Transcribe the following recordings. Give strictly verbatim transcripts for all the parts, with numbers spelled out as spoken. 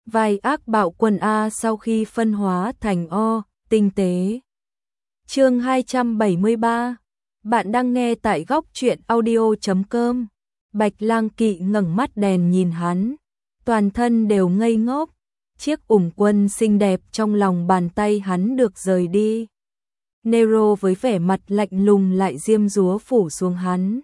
vai ác bạo quân A sau khi phân hóa thành O, tinh tế. Chương hai trăm bảy mươi ba. Bạn đang nghe tại góc truyện audio chấm com. Bạch Lang Kỵ ngẩng mắt đèn nhìn hắn, toàn thân đều ngây ngốc. Chiếc ủng quân xinh đẹp trong lòng bàn tay hắn được rời đi. Nero với vẻ mặt lạnh lùng lại diêm dúa phủ xuống hắn.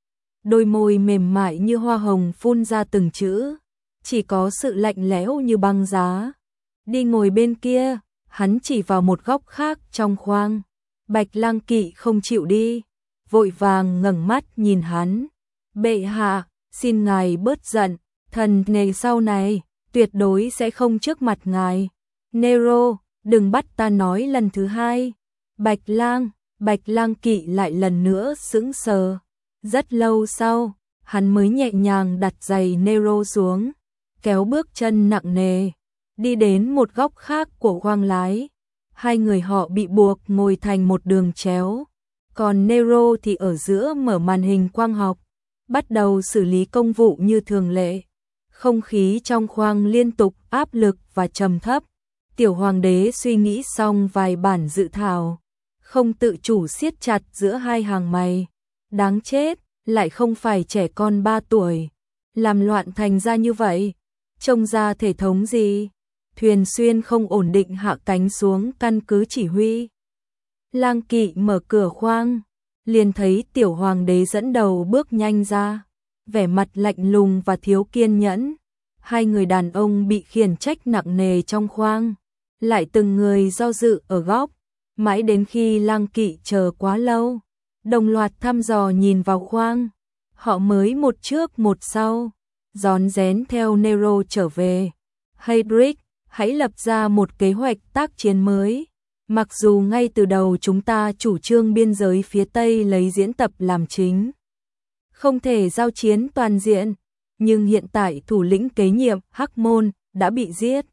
Đôi môi mềm mại như hoa hồng phun ra từng chữ, chỉ có sự lạnh lẽo như băng giá. Đi ngồi bên kia, hắn chỉ vào một góc khác trong khoang. Bạch Lang Kỵ không chịu đi, vội vàng ngẩng mắt nhìn hắn. Bệ hạ, xin ngài bớt giận, thần này sau này tuyệt đối sẽ không trước mặt ngài. Nero, đừng bắt ta nói lần thứ hai. Bạch Lang, Bạch Lang Kỵ lại lần nữa sững sờ. Rất lâu sau, hắn mới nhẹ nhàng đặt giày Nero xuống, kéo bước chân nặng nề, đi đến một góc khác của khoang lái. Hai người họ bị buộc ngồi thành một đường chéo, còn Nero thì ở giữa mở màn hình quang học, bắt đầu xử lý công vụ như thường lệ. Không khí trong khoang liên tục áp lực và trầm thấp. Tiểu hoàng đế suy nghĩ xong vài bản dự thảo, không tự chủ siết chặt giữa hai hàng mày. Đáng chết, lại không phải trẻ con ba tuổi, làm loạn thành ra như vậy. Trông ra thể thống gì? Thuyền xuyên không ổn định hạ cánh xuống căn cứ chỉ huy. Lang Kỵ mở cửa khoang, liền thấy tiểu hoàng đế dẫn đầu bước nhanh ra, vẻ mặt lạnh lùng và thiếu kiên nhẫn. Hai người đàn ông bị khiển trách nặng nề trong khoang, lại từng người do dự ở góc, mãi đến khi Lang Kỵ chờ quá lâu, đồng loạt thăm dò nhìn vào khoang. Họ mới một trước một sau, rón rén theo Nero trở về. Hedrick, hãy lập ra một kế hoạch tác chiến mới. Mặc dù ngay từ đầu chúng ta chủ trương biên giới phía Tây lấy diễn tập làm chính, không thể giao chiến toàn diện, nhưng hiện tại thủ lĩnh kế nhiệm Hắc Môn đã bị giết.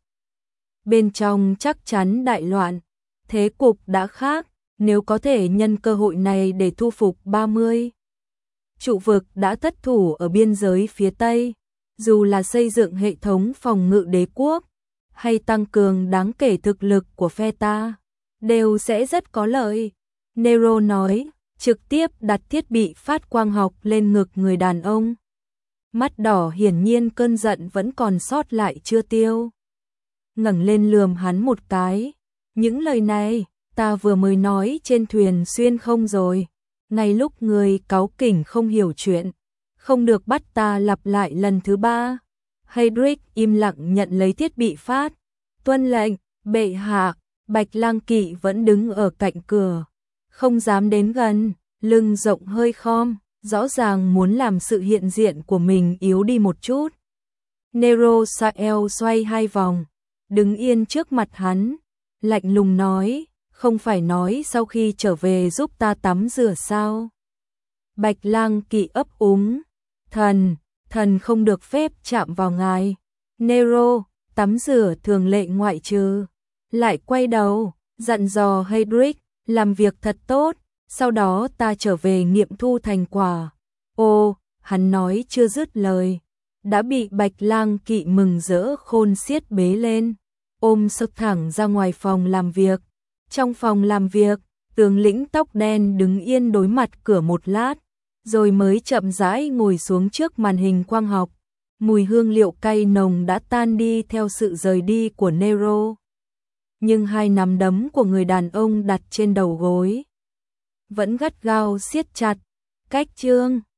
Bên trong chắc chắn đại loạn, thế cục đã khác. Nếu có thể nhân cơ hội này để thu phục ba mươi trụ vực đã thất thủ ở biên giới phía Tây, dù là xây dựng hệ thống phòng ngự đế quốc, hay tăng cường đáng kể thực lực của phe ta, đều sẽ rất có lợi. Nero nói, trực tiếp đặt thiết bị phát quang học lên ngực người đàn ông. Mắt đỏ hiển nhiên cơn giận vẫn còn sót lại chưa tiêu. Ngẩng lên lườm hắn một cái. Những lời này, ta vừa mới nói trên thuyền xuyên không rồi. Ngay lúc người cáu kỉnh không hiểu chuyện, không được bắt ta lặp lại lần thứ ba. Hedrick im lặng nhận lấy thiết bị phát. Tuân lệnh, bệ hạ. Bạch Lang Kỵ vẫn đứng ở cạnh cửa, không dám đến gần, lưng rộng hơi khom, rõ ràng muốn làm sự hiện diện của mình yếu đi một chút. Nero xoay eo xoay hai vòng, đứng yên trước mặt hắn, lạnh lùng nói, không phải nói sau khi trở về giúp ta tắm rửa sao? Bạch Lang Kỵ ấp úng, thần, thần không được phép chạm vào ngài. Nero, tắm rửa thường lệ ngoại trừ. Lại quay đầu, dặn dò Hedrick, làm việc thật tốt, sau đó ta trở về nghiệm thu thành quả. Ô, hắn nói chưa dứt lời, đã bị Bạch Lang Kỵ mừng rỡ khôn xiết bế lên, ôm sực thẳng ra ngoài phòng làm việc. Trong phòng làm việc, tướng lĩnh tóc đen đứng yên đối mặt cửa một lát, rồi mới chậm rãi ngồi xuống trước màn hình quang học. Mùi hương liệu cay nồng đã tan đi theo sự rời đi của Nero. Nhưng hai nắm đấm của người đàn ông đặt trên đầu gối vẫn gắt gao siết chặt. Cách chương